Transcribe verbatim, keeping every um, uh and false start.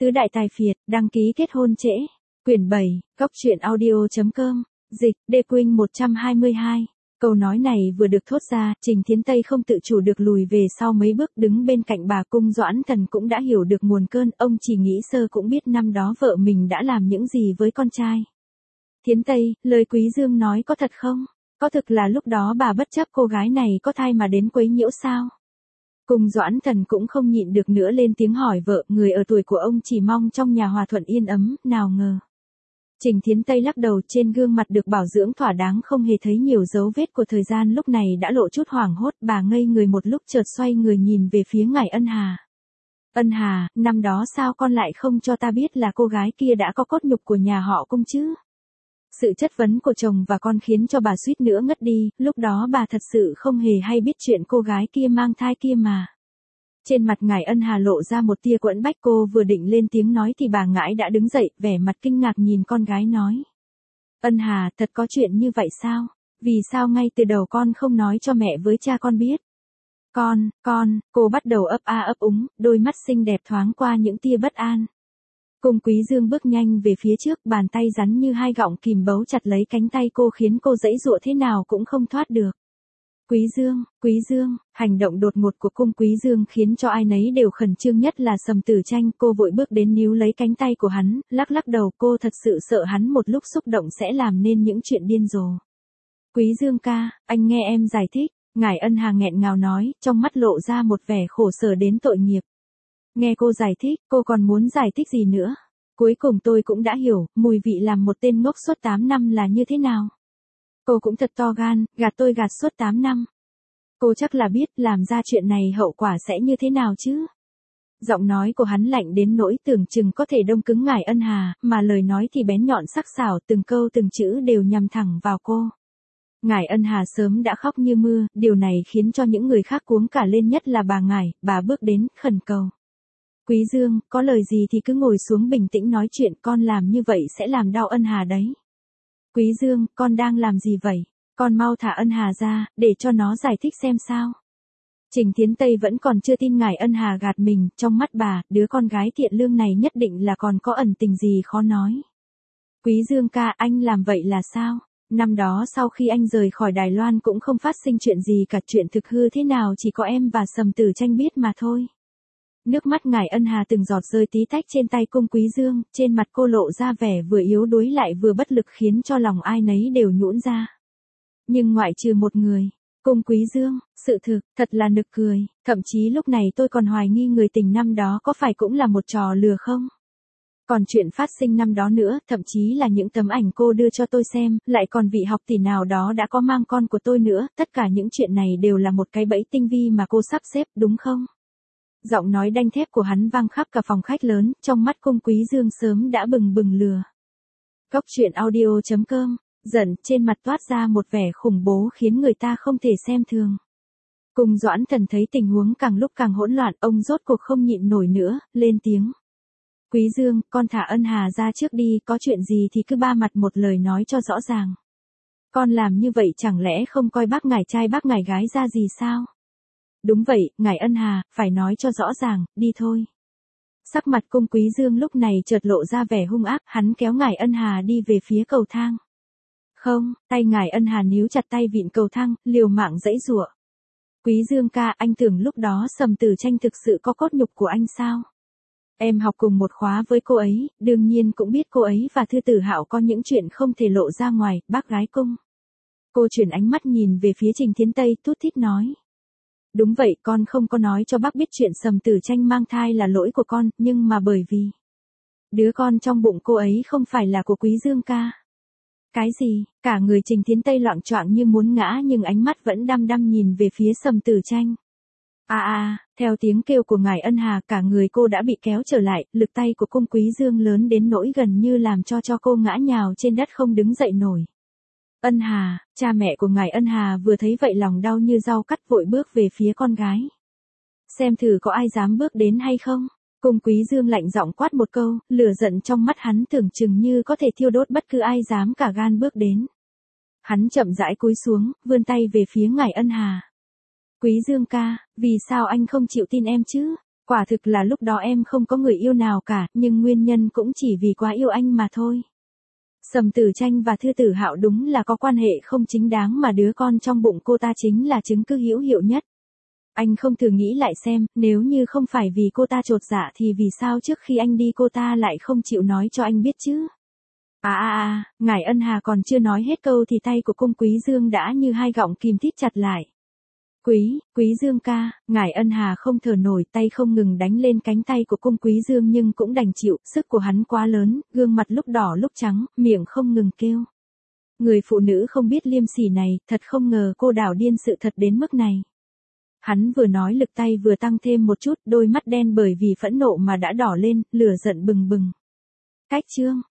Tứ đại tài phiệt, đăng ký kết hôn trễ. Quyển bảy, Cóc truyện audio.com, dịch, Đê Quynh một trăm hai mươi hai. Câu nói này vừa được thốt ra, Trình Thiến Tây không tự chủ được lùi về sau mấy bước đứng bên cạnh bà. Cung Doãn Thần cũng đã hiểu được nguồn cơn, ông chỉ nghĩ sơ cũng biết năm đó vợ mình đã làm những gì với con trai. Thiến Tây, lời Quý Dương nói có thật không? Có thực là lúc đó bà bất chấp cô gái này có thai mà đến quấy nhiễu sao? Cung Doãn Thần cũng không nhịn được nữa lên tiếng hỏi vợ, người ở tuổi của ông chỉ mong trong nhà hòa thuận yên ấm, nào ngờ. Trình Thiến Tây lắc đầu, trên gương mặt được bảo dưỡng thỏa đáng không hề thấy nhiều dấu vết của thời gian lúc này đã lộ chút hoảng hốt. Bà ngây người một lúc chợt xoay người nhìn về phía ngài Ân Hà. Ân Hà, năm đó sao con lại không cho ta biết là cô gái kia đã có cốt nhục của nhà họ Cung chứ? Sự chất vấn của chồng và con khiến cho bà suýt nữa ngất đi, lúc đó bà thật sự không hề hay biết chuyện cô gái kia mang thai kia mà. Trên mặt ngài Ân Hà lộ ra một tia quẫn bách, cô vừa định lên tiếng nói thì bà ngãi đã đứng dậy, vẻ mặt kinh ngạc nhìn con gái nói. Ân Hà, thật có chuyện như vậy sao? Vì sao ngay từ đầu con không nói cho mẹ với cha con biết? Con, con, cô bắt đầu ấp a ấp úng, đôi mắt xinh đẹp thoáng qua những tia bất an. Cung Quý Dương bước nhanh về phía trước, bàn tay rắn như hai gọng kìm bấu chặt lấy cánh tay cô khiến cô giãy giụa thế nào cũng không thoát được. Quý Dương, Quý Dương, hành động đột ngột của Cung Quý Dương khiến cho ai nấy đều khẩn trương, nhất là Sầm Tử Tranh. Cô vội bước đến níu lấy cánh tay của hắn, lắc lắc đầu, cô thật sự sợ hắn một lúc xúc động sẽ làm nên những chuyện điên rồ. Quý Dương ca, anh nghe em giải thích, ngài Ân Hà nghẹn ngào nói, trong mắt lộ ra một vẻ khổ sở đến tội nghiệp. Nghe cô giải thích, cô còn muốn giải thích gì nữa? Cuối cùng tôi cũng đã hiểu, mùi vị làm một tên ngốc suốt tám năm là như thế nào. Cô cũng thật to gan, gạt tôi gạt suốt tám năm. Cô chắc là biết làm ra chuyện này hậu quả sẽ như thế nào chứ? Giọng nói của hắn lạnh đến nỗi tưởng chừng có thể đông cứng ngài Ân Hà, mà lời nói thì bén nhọn sắc sảo, từng câu từng chữ đều nhằm thẳng vào cô. Ngài Ân Hà sớm đã khóc như mưa, điều này khiến cho những người khác cuống cả lên, nhất là bà ngài. Bà bước đến, khẩn cầu. Quý Dương, có lời gì thì cứ ngồi xuống bình tĩnh nói chuyện, con làm như vậy sẽ làm đau Ân Hà đấy. Quý Dương, con đang làm gì vậy? Con mau thả Ân Hà ra, để cho nó giải thích xem sao. Trình Thiến Tây vẫn còn chưa tin ngài Ân Hà gạt mình, trong mắt bà, đứa con gái thiện lương này nhất định là còn có ẩn tình gì khó nói. Quý Dương ca, anh làm vậy là sao? Năm đó sau khi anh rời khỏi Đài Loan cũng không phát sinh chuyện gì cả, chuyện thực hư thế nào chỉ có em và Sầm Tử Tranh biết mà thôi. Nước mắt ngài Ân Hà từng giọt rơi tí tách trên tay Cung Quý Dương, trên mặt cô lộ ra vẻ vừa yếu đuối lại vừa bất lực khiến cho lòng ai nấy đều nhũn ra. Nhưng ngoại trừ một người, Cung Quý Dương, sự thực, thật là nực cười, thậm chí lúc này tôi còn hoài nghi người tình năm đó có phải cũng là một trò lừa không? Còn chuyện phát sinh năm đó nữa, thậm chí là những tấm ảnh cô đưa cho tôi xem, lại còn vị học tỷ nào đó đã có mang con của tôi nữa, tất cả những chuyện này đều là một cái bẫy tinh vi mà cô sắp xếp, đúng không? Giọng nói đanh thép của hắn vang khắp cả phòng khách lớn, trong mắt Cung Quý Dương sớm đã bừng bừng lửa. Cóc truyện audio.com, giận trên mặt toát ra một vẻ khủng bố khiến người ta không thể xem thường. Cung Doãn Thần thấy tình huống càng lúc càng hỗn loạn, ông rốt cuộc không nhịn nổi nữa, lên tiếng. Quý Dương, con thả Ân Hà ra trước đi, có chuyện gì thì cứ ba mặt một lời nói cho rõ ràng. Con làm như vậy chẳng lẽ không coi bác ngài trai bác ngài gái ra gì sao? Đúng vậy, ngài Ân Hà, phải nói cho rõ ràng, đi thôi. Sắc mặt Cung Quý Dương lúc này chợt lộ ra vẻ hung ác, hắn kéo ngài Ân Hà đi về phía cầu thang. Không, tay ngài Ân Hà níu chặt tay vịn cầu thang, liều mạng giãy giụa. Quý Dương ca, anh tưởng lúc đó Sầm Tử Tranh thực sự có cốt nhục của anh sao? Em học cùng một khóa với cô ấy, đương nhiên cũng biết cô ấy và Thư Tử Hạo có những chuyện không thể lộ ra ngoài, bác gái Cung. Cô chuyển ánh mắt nhìn về phía Trình Thiến Tây, thút thít nói. Đúng vậy, con không có nói cho bác biết chuyện Sầm Tử Tranh mang thai là lỗi của con, nhưng mà bởi vì đứa con trong bụng cô ấy không phải là của Quý Dương ca. Cái gì? Cả người Trình Thiến Tây loạng choạng như muốn ngã nhưng ánh mắt vẫn đăm đăm nhìn về phía Sầm Tử Tranh. À à, theo tiếng kêu của ngài Ân Hà, cả người cô đã bị kéo trở lại, lực tay của Cung Quý Dương lớn đến nỗi gần như làm cho cho cô ngã nhào trên đất không đứng dậy nổi. Ân Hà, cha mẹ của ngài Ân Hà vừa thấy vậy lòng đau như dao cắt, vội bước về phía con gái. Xem thử có ai dám bước đến hay không? Cung Quý Dương lạnh giọng quát một câu, lửa giận trong mắt hắn tưởng chừng như có thể thiêu đốt bất cứ ai dám cả gan bước đến. Hắn chậm rãi cúi xuống, vươn tay về phía ngài Ân Hà. Quý Dương ca, vì sao anh không chịu tin em chứ? Quả thực là lúc đó em không có người yêu nào cả, nhưng nguyên nhân cũng chỉ vì quá yêu anh mà thôi. Sầm Tử Tranh và Thư Tử Hạo đúng là có quan hệ không chính đáng mà đứa con trong bụng cô ta chính là chứng cứ hữu hiệu nhất. Anh không thử nghĩ lại xem, nếu như không phải vì cô ta chột dạ thì vì sao trước khi anh đi cô ta lại không chịu nói cho anh biết chứ? À à à, ngài Ân Hà còn chưa nói hết câu thì tay của cung Quý Dương đã như hai gọng kìm thít chặt lại. Quý, Quý Dương ca, ngài Ân Hà không thở nổi, tay không ngừng đánh lên cánh tay của cung Quý Dương nhưng cũng đành chịu, sức của hắn quá lớn, gương mặt lúc đỏ lúc trắng, miệng không ngừng kêu. Người phụ nữ không biết liêm sỉ này, thật không ngờ cô đảo điên sự thật đến mức này. Hắn vừa nói lực tay vừa tăng thêm một chút, đôi mắt đen bởi vì phẫn nộ mà đã đỏ lên, lửa giận bừng bừng. Cách chương